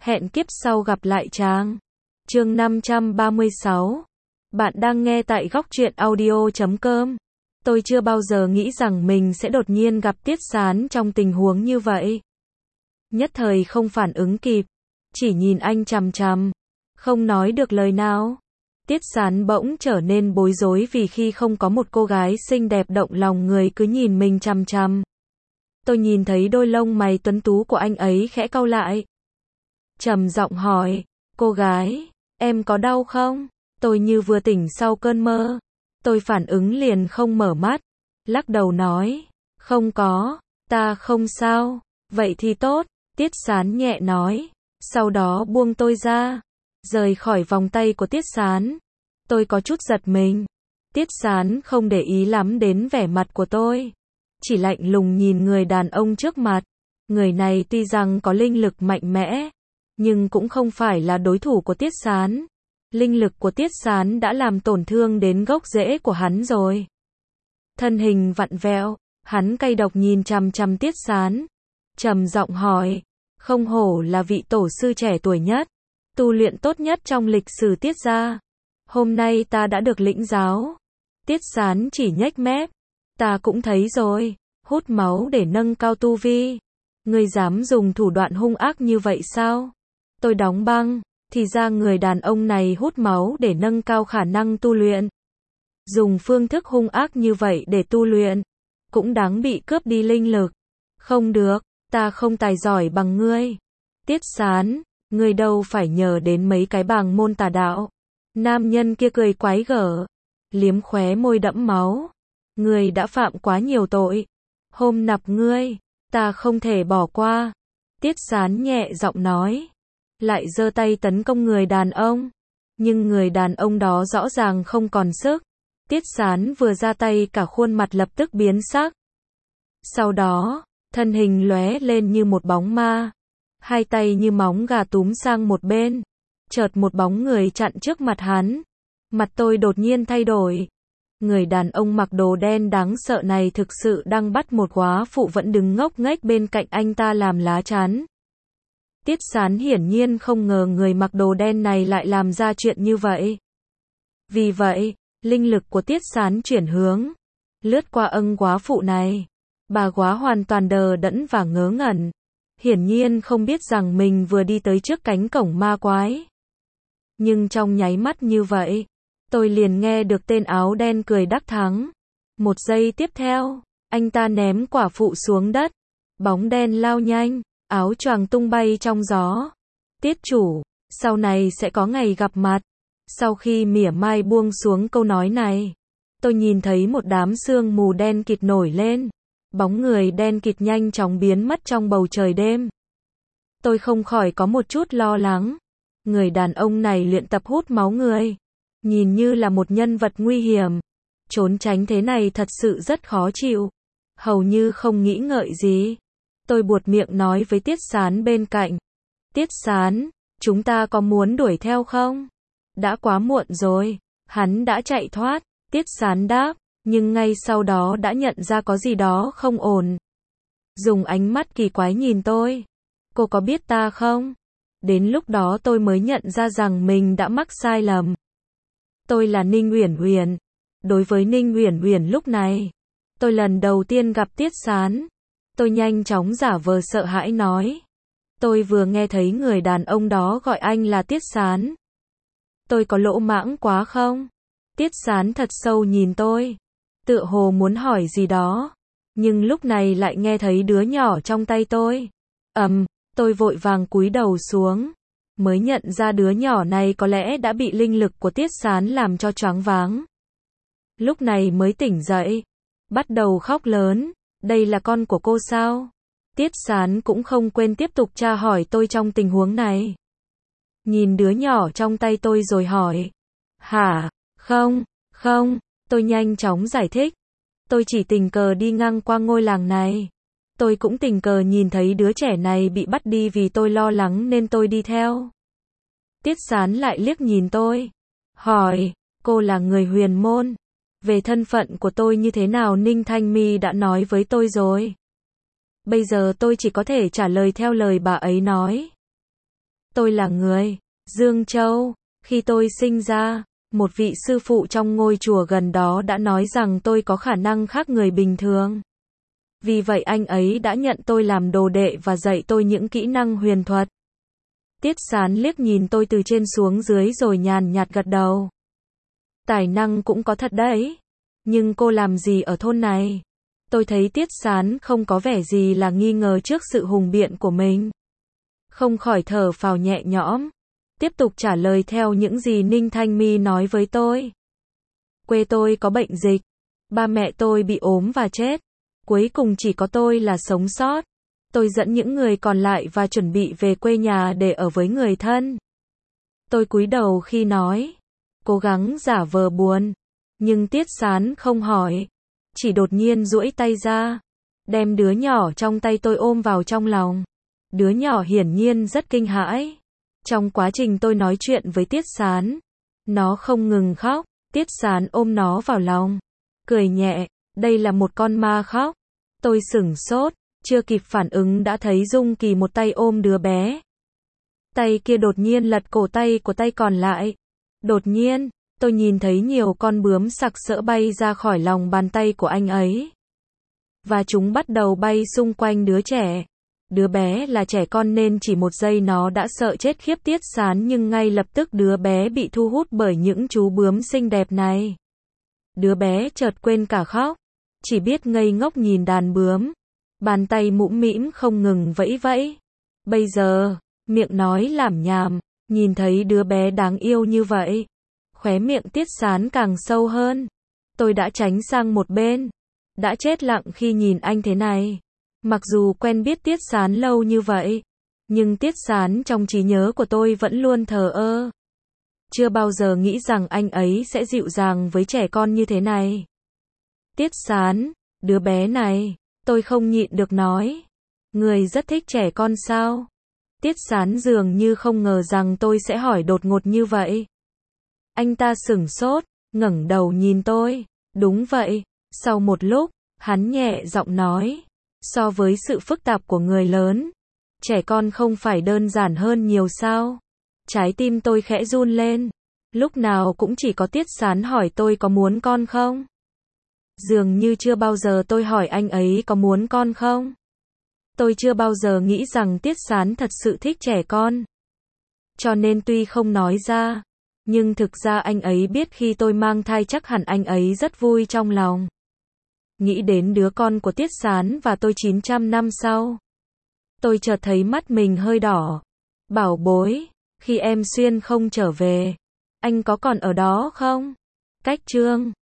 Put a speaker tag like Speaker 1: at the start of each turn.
Speaker 1: Hẹn kiếp sau gặp lại chàng. Chương 536. Bạn đang nghe tại góc truyện audio.com. Tôi chưa bao giờ nghĩ rằng mình sẽ đột nhiên gặp Tiết Sán trong tình huống như vậy. Nhất thời không phản ứng kịp, chỉ nhìn anh chằm chằm, không nói được lời nào. Tiết Sán bỗng trở nên bối rối vì khi không có một cô gái xinh đẹp động lòng người cứ nhìn mình chằm chằm. Tôi nhìn thấy đôi lông mày tuấn tú của anh ấy khẽ cau lại. Trầm giọng hỏi, cô gái, em có đau không? Tôi như vừa tỉnh sau cơn mơ. Tôi phản ứng liền không mở mắt, lắc đầu nói, không có, ta không sao. Vậy thì tốt, Tiết Sán nhẹ nói, sau đó buông tôi ra, rời khỏi vòng tay của Tiết Sán. Tôi có chút giật mình. Tiết Sán không để ý lắm đến vẻ mặt của tôi, chỉ lạnh lùng nhìn người đàn ông trước mặt. Người này tuy rằng có linh lực mạnh mẽ, nhưng cũng không phải là đối thủ của Tiết Sán. Linh lực của Tiết Sán đã làm tổn thương đến gốc rễ của hắn rồi. Thân hình vặn vẹo, hắn cay độc nhìn chằm chằm Tiết Sán, trầm giọng hỏi, không hổ là vị tổ sư trẻ tuổi nhất, tu luyện tốt nhất trong lịch sử Tiết gia. Hôm nay ta đã được lĩnh giáo. Tiết Sán chỉ nhếch mép, ta cũng thấy rồi, hút máu để nâng cao tu vi. Ngươi dám dùng thủ đoạn hung ác như vậy sao? Tôi đóng băng, thì ra người đàn ông này hút máu để nâng cao khả năng tu luyện. Dùng phương thức hung ác như vậy để tu luyện, cũng đáng bị cướp đi linh lực. Không được, ta không tài giỏi bằng ngươi. Tiết Sán, ngươi đâu phải nhờ đến mấy cái bàng môn tà đạo. Nam nhân kia cười quái gở, liếm khóe môi đẫm máu. Ngươi đã phạm quá nhiều tội. Hôm nạp ngươi, ta không thể bỏ qua. Tiết Sán nhẹ giọng nói, lại giơ tay tấn công người đàn ông. Nhưng người đàn ông đó rõ ràng không còn sức. Tiết Sán vừa ra tay cả khuôn mặt lập tức biến sắc. Sau đó, thân hình lóe lên như một bóng ma. Hai tay như móng gà túm sang một bên. Chợt một bóng người chặn trước mặt hắn. Mặt tôi đột nhiên thay đổi. Người đàn ông mặc đồ đen đáng sợ này thực sự đang bắt một góa phụ vẫn đứng ngốc nghếch bên cạnh anh ta làm lá chắn. Tiết Sán hiển nhiên không ngờ người mặc đồ đen này lại làm ra chuyện như vậy. Vì vậy, linh lực của Tiết Sán chuyển hướng, lướt qua góa phụ này. Bà góa hoàn toàn đờ đẫn và ngớ ngẩn. Hiển nhiên không biết rằng mình vừa đi tới trước cánh cổng ma quái. Nhưng trong nháy mắt như vậy, tôi liền nghe được tên áo đen cười đắc thắng. Một giây tiếp theo, anh ta ném quả phụ xuống đất. Bóng đen lao nhanh, áo choàng tung bay trong gió. Tiết chủ, sau này sẽ có ngày gặp mặt. Sau khi mỉa mai buông xuống câu nói này, tôi nhìn thấy một đám sương mù đen kịt nổi lên. Bóng người đen kịt nhanh chóng biến mất trong bầu trời đêm. Tôi không khỏi có một chút lo lắng. Người đàn ông này luyện tập hút máu người, nhìn như là một nhân vật nguy hiểm. Trốn tránh thế này thật sự rất khó chịu. Hầu như không nghĩ ngợi gì, tôi buột miệng nói với Tiết Sán bên cạnh. Tiết Sán, chúng ta có muốn đuổi theo không? Đã quá muộn rồi. Hắn đã chạy thoát. Tiết Sán đáp, nhưng ngay sau đó đã nhận ra có gì đó không ổn. Dùng ánh mắt kỳ quái nhìn tôi. Cô có biết ta không? Đến lúc đó tôi mới nhận ra rằng mình đã mắc sai lầm. Tôi là Ninh Uyển Uyển. Đối với Ninh Uyển Uyển lúc này, tôi lần đầu tiên gặp Tiết Sán. Tôi nhanh chóng giả vờ sợ hãi nói. Tôi vừa nghe thấy người đàn ông đó gọi anh là Tiết Sán. Tôi có lỗ mãng quá không? Tiết Sán thật sâu nhìn tôi, tựa hồ muốn hỏi gì đó. Nhưng lúc này lại nghe thấy đứa nhỏ trong tay tôi. Tôi vội vàng cúi đầu xuống. Mới nhận ra đứa nhỏ này có lẽ đã bị linh lực của Tiết Sán làm cho choáng váng. Lúc này mới tỉnh dậy. Bắt đầu khóc lớn. Đây là con của cô sao? Tiết Sán cũng không quên tiếp tục tra hỏi tôi trong tình huống này. Nhìn đứa nhỏ trong tay tôi rồi hỏi. Hả? Không, tôi nhanh chóng giải thích. Tôi chỉ tình cờ đi ngang qua ngôi làng này. Tôi cũng tình cờ nhìn thấy đứa trẻ này bị bắt đi vì tôi lo lắng nên tôi đi theo. Tiết Sán lại liếc nhìn tôi. Hỏi, cô là người huyền môn. Về thân phận của tôi như thế nào Ninh Thanh My đã nói với tôi rồi. Bây giờ tôi chỉ có thể trả lời theo lời bà ấy nói. Tôi là người Dương Châu. Khi tôi sinh ra, một vị sư phụ trong ngôi chùa gần đó đã nói rằng tôi có khả năng khác người bình thường. Vì vậy anh ấy đã nhận tôi làm đồ đệ và dạy tôi những kỹ năng huyền thuật. Tiết Sán liếc nhìn tôi từ trên xuống dưới rồi nhàn nhạt gật đầu. Tài năng cũng có thật đấy. Nhưng cô làm gì ở thôn này? Tôi thấy Tiết Sán không có vẻ gì là nghi ngờ trước sự hùng biện của mình. Không khỏi thở phào nhẹ nhõm. Tiếp tục trả lời theo những gì Ninh Thanh My nói với tôi. Quê tôi có bệnh dịch. Ba mẹ tôi bị ốm và chết. Cuối cùng chỉ có tôi là sống sót. Tôi dẫn những người còn lại và chuẩn bị về quê nhà để ở với người thân. Tôi cúi đầu khi nói. Cố gắng giả vờ buồn. Nhưng Tiết Sán không hỏi. Chỉ đột nhiên duỗi tay ra. Đem đứa nhỏ trong tay tôi ôm vào trong lòng. Đứa nhỏ hiển nhiên rất kinh hãi. Trong quá trình tôi nói chuyện với Tiết Sán, nó không ngừng khóc. Tiết Sán ôm nó vào lòng. Cười nhẹ. Đây là một con ma khóc. Tôi sửng sốt. Chưa kịp phản ứng đã thấy Dung Kỳ một tay ôm đứa bé. Tay kia đột nhiên lật cổ tay của tay còn lại. Đột nhiên, tôi nhìn thấy nhiều con bướm sặc sỡ bay ra khỏi lòng bàn tay của anh ấy. Và chúng bắt đầu bay xung quanh đứa trẻ. Đứa bé là trẻ con nên chỉ một giây nó đã sợ chết khiếp Tiết Sán, nhưng ngay lập tức đứa bé bị thu hút bởi những chú bướm xinh đẹp này. Đứa bé chợt quên cả khóc. Chỉ biết ngây ngốc nhìn đàn bướm. Bàn tay mũm mĩm không ngừng vẫy vẫy. Bây giờ, miệng nói lảm nhảm, nhìn thấy đứa bé đáng yêu như vậy. Khóe miệng Tiết Sán càng sâu hơn. Tôi đã tránh sang một bên. Đã chết lặng khi nhìn anh thế này. Mặc dù quen biết Tiết Sán lâu như vậy, nhưng Tiết Sán trong trí nhớ của tôi vẫn luôn thờ ơ. Chưa bao giờ nghĩ rằng anh ấy sẽ dịu dàng với trẻ con như thế này. Tiết Sán, đứa bé này, tôi không nhịn được nói. Người rất thích trẻ con sao? Tiết Sán dường như không ngờ rằng tôi sẽ hỏi đột ngột như vậy. Anh ta sửng sốt, ngẩng đầu nhìn tôi. Đúng vậy. Sau một lúc, hắn nhẹ giọng nói. So với sự phức tạp của người lớn, trẻ con không phải đơn giản hơn nhiều sao? Trái tim tôi khẽ run lên. Lúc nào cũng chỉ có Tiết Sán hỏi tôi có muốn con không? Dường như chưa bao giờ tôi hỏi anh ấy có muốn con không? Tôi chưa bao giờ nghĩ rằng Tiết Sán thật sự thích trẻ con. Cho nên tuy không nói ra, nhưng thực ra anh ấy biết khi tôi mang thai chắc hẳn anh ấy rất vui trong lòng. Nghĩ đến đứa con của Tiết Sán và tôi 900 năm sau. Tôi chợt thấy mắt mình hơi đỏ. Bảo bối, khi em Xuyên không trở về, anh có còn ở đó không? Cách chương